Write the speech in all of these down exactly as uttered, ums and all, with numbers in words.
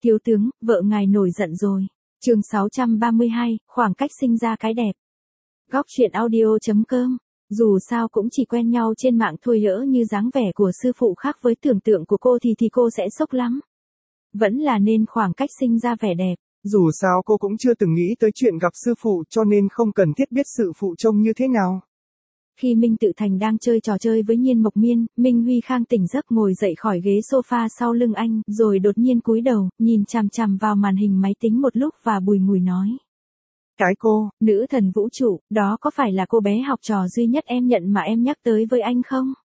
Thiếu tướng, vợ ngài nổi giận rồi. Chương sáu trăm ba mươi hai, khoảng cách sinh ra cái đẹp. Góc truyện audio chấm com. Dù sao cũng chỉ quen nhau trên mạng thôi, lỡ như dáng vẻ của sư phụ khác với tưởng tượng của cô thì thì cô sẽ sốc lắm. Vẫn là nên khoảng cách sinh ra vẻ đẹp. Dù sao cô cũng chưa từng nghĩ tới chuyện gặp sư phụ, cho nên không cần thiết biết sư phụ trông như thế nào. Khi Minh Tự Thành đang chơi trò chơi với Nhiên Mộc Miên, Minh Huy Khang tỉnh giấc ngồi dậy khỏi ghế sofa sau lưng anh, rồi đột nhiên cúi đầu, nhìn chằm chằm vào màn hình máy tính một lúc và bùi ngùi nói. Cái cô, nữ thần vũ trụ, đó có phải là cô bé học trò duy nhất em nhận mà em nhắc tới với anh không?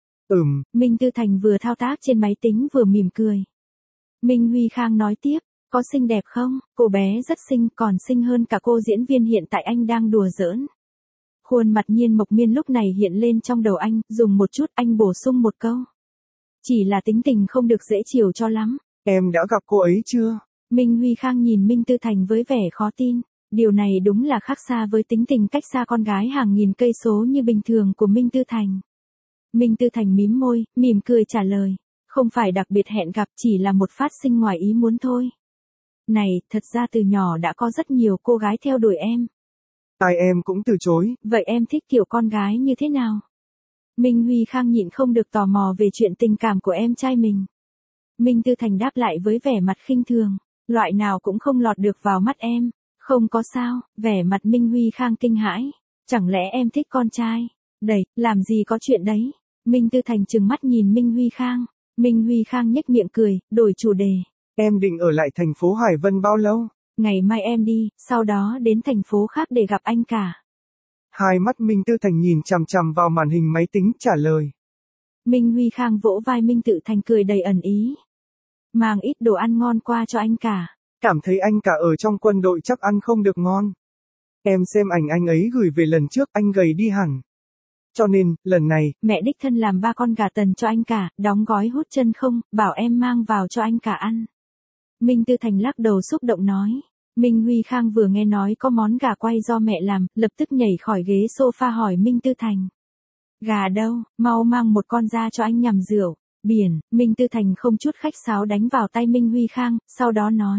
Ừm. Minh Tư Thành vừa thao tác trên máy tính vừa mỉm cười. Minh Huy Khang nói tiếp, có xinh đẹp không? Cô bé rất xinh, còn xinh hơn cả cô diễn viên hiện tại anh đang đùa giỡn. Khuôn mặt Nhiên Mộc Miên lúc này hiện lên trong đầu anh, dùng một chút anh bổ sung một câu. Chỉ là tính tình không được dễ chiều cho lắm. Em đã gặp cô ấy chưa? Minh Huy Khang nhìn Minh Tư Thành với vẻ khó tin. Điều này đúng là khác xa với tính tình cách xa con gái hàng nghìn cây số như bình thường của Minh Tư Thành. Minh Tư Thành mím môi, mỉm cười trả lời. Không phải đặc biệt hẹn gặp, chỉ là một phát sinh ngoài ý muốn thôi. Này, thật ra từ nhỏ đã có rất nhiều cô gái theo đuổi em. Tại em cũng từ chối. Vậy em thích kiểu con gái như thế nào? Minh Huy Khang nhịn không được tò mò về chuyện tình cảm của em trai mình. Minh Tư Thành đáp lại với vẻ mặt khinh thường. Loại nào cũng không lọt được vào mắt em. Không có sao, vẻ mặt Minh Huy Khang kinh hãi. Chẳng lẽ em thích con trai? Đầy, làm gì có chuyện đấy? Minh Tư Thành trừng mắt nhìn Minh Huy Khang. Minh Huy Khang nhếch miệng cười, đổi chủ đề. Em định ở lại thành phố Hải Vân bao lâu? Ngày mai em đi, sau đó đến thành phố khác để gặp anh cả. Hai mắt Minh Tư Thành nhìn chằm chằm vào màn hình máy tính trả lời. Minh Huy Khang vỗ vai Minh Tự Thành cười đầy ẩn ý. Mang ít đồ ăn ngon qua cho anh cả. Cảm thấy anh cả ở trong quân đội chắc ăn không được ngon. Em xem ảnh anh ấy gửi về lần trước, anh gầy đi hẳn. Cho nên, lần này, mẹ đích thân làm ba con gà tần cho anh cả, đóng gói hút chân không, bảo em mang vào cho anh cả ăn. Minh Tư Thành lắc đầu xúc động nói. Minh Huy Khang vừa nghe nói có món gà quay do mẹ làm, lập tức nhảy khỏi ghế sofa hỏi Minh Tư Thành. Gà đâu, mau mang một con ra cho anh nhằm rượu. Biển, Minh Tư Thành không chút khách sáo đánh vào tay Minh Huy Khang, sau đó nói.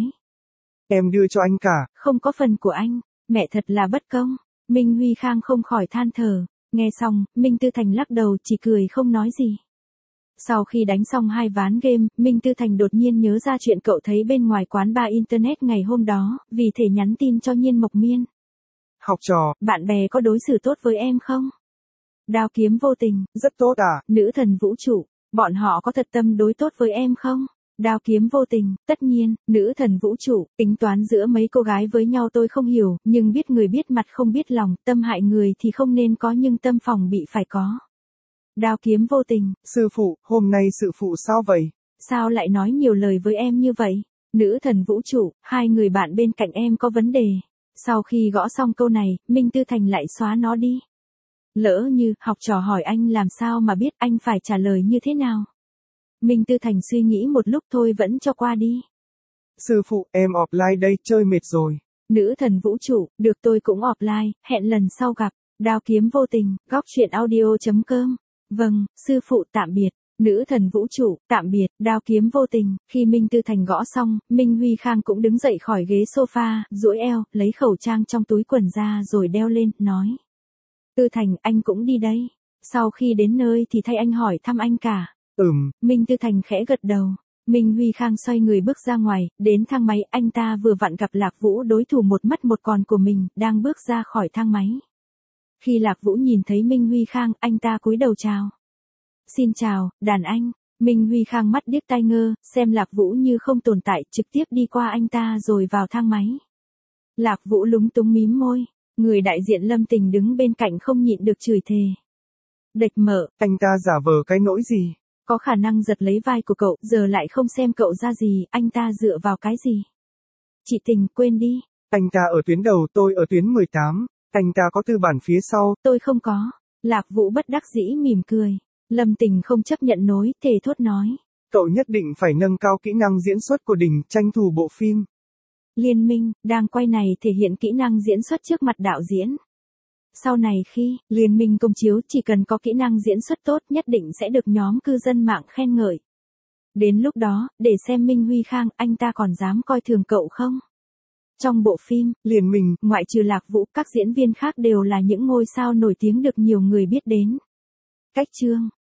Em đưa cho anh cả. Không có phần của anh, mẹ thật là bất công. Minh Huy Khang không khỏi than thở. Nghe xong, Minh Tư Thành lắc đầu chỉ cười không nói gì. Sau khi đánh xong hai ván game, Minh Tư Thành đột nhiên nhớ ra chuyện cậu thấy bên ngoài quán bar internet ngày hôm đó, vì thể nhắn tin cho Nhiên Mộc Miên. Học trò, bạn bè có đối xử tốt với em không? Đao kiếm vô tình. Rất tốt à? Nữ thần vũ trụ, bọn họ có thật tâm đối tốt với em không? Đao kiếm vô tình, tất nhiên, nữ thần vũ trụ, tính toán giữa mấy cô gái với nhau tôi không hiểu, nhưng biết người biết mặt không biết lòng, tâm hại người thì không nên có nhưng tâm phòng bị phải có. Đao kiếm vô tình. Sư phụ, hôm nay sư phụ sao vậy? Sao lại nói nhiều lời với em như vậy? Nữ thần vũ trụ, hai người bạn bên cạnh em có vấn đề. Sau khi gõ xong câu này, Minh Tư Thành lại xóa nó đi. Lỡ như, học trò hỏi anh làm sao mà biết anh phải trả lời như thế nào? Minh Tư Thành suy nghĩ một lúc thôi vẫn cho qua đi. Sư phụ, em offline đây, chơi mệt rồi. Nữ thần vũ trụ, được tôi cũng offline, hẹn lần sau gặp. Đao kiếm vô tình, góc truyện audio chấm com. Vâng, sư phụ tạm biệt. Nữ thần vũ trụ, tạm biệt, đao kiếm vô tình. Khi Minh Tư Thành gõ xong, Minh Huy Khang cũng đứng dậy khỏi ghế sofa, duỗi eo, lấy khẩu trang trong túi quần ra rồi đeo lên, nói. Tư Thành, anh cũng đi đây. Sau khi đến nơi thì thay anh hỏi thăm anh cả. Ừm. Minh Tư Thành khẽ gật đầu. Minh Huy Khang xoay người bước ra ngoài, đến thang máy, anh ta vừa vặn gặp Lạc Vũ, đối thủ một mất một còn của mình, đang bước ra khỏi thang máy. Khi Lạc Vũ nhìn thấy Minh Huy Khang, anh ta cúi đầu chào. Xin chào, đàn anh. Minh Huy Khang mắt điếc tai ngơ, xem Lạc Vũ như không tồn tại, trực tiếp đi qua anh ta rồi vào thang máy. Lạc Vũ lúng túng mím môi, người đại diện Lâm Tình đứng bên cạnh không nhịn được chửi thề. Địch mở, anh ta giả vờ cái nỗi gì? Có khả năng giật lấy vai của cậu, giờ lại không xem cậu ra gì, anh ta dựa vào cái gì? Chị Tình, quên đi. Anh ta ở tuyến đầu, tôi ở tuyến mười tám. Anh ta có tư bản phía sau. Tôi không có. Lạc Vũ bất đắc dĩ mỉm cười. Lâm Tình không chấp nhận nối, thề thốt nói. Cậu nhất định phải nâng cao kỹ năng diễn xuất của Đình, tranh thủ bộ phim. Liên minh, đang quay này thể hiện kỹ năng diễn xuất trước mặt đạo diễn. Sau này khi Liên minh công chiếu chỉ cần có kỹ năng diễn xuất tốt nhất định sẽ được nhóm cư dân mạng khen ngợi. Đến lúc đó, để xem Minh Huy Khang, anh ta còn dám coi thường cậu không? Trong bộ phim, liền mình, ngoại trừ Lạc Vũ, các diễn viên khác đều là những ngôi sao nổi tiếng được nhiều người biết đến. Cách chương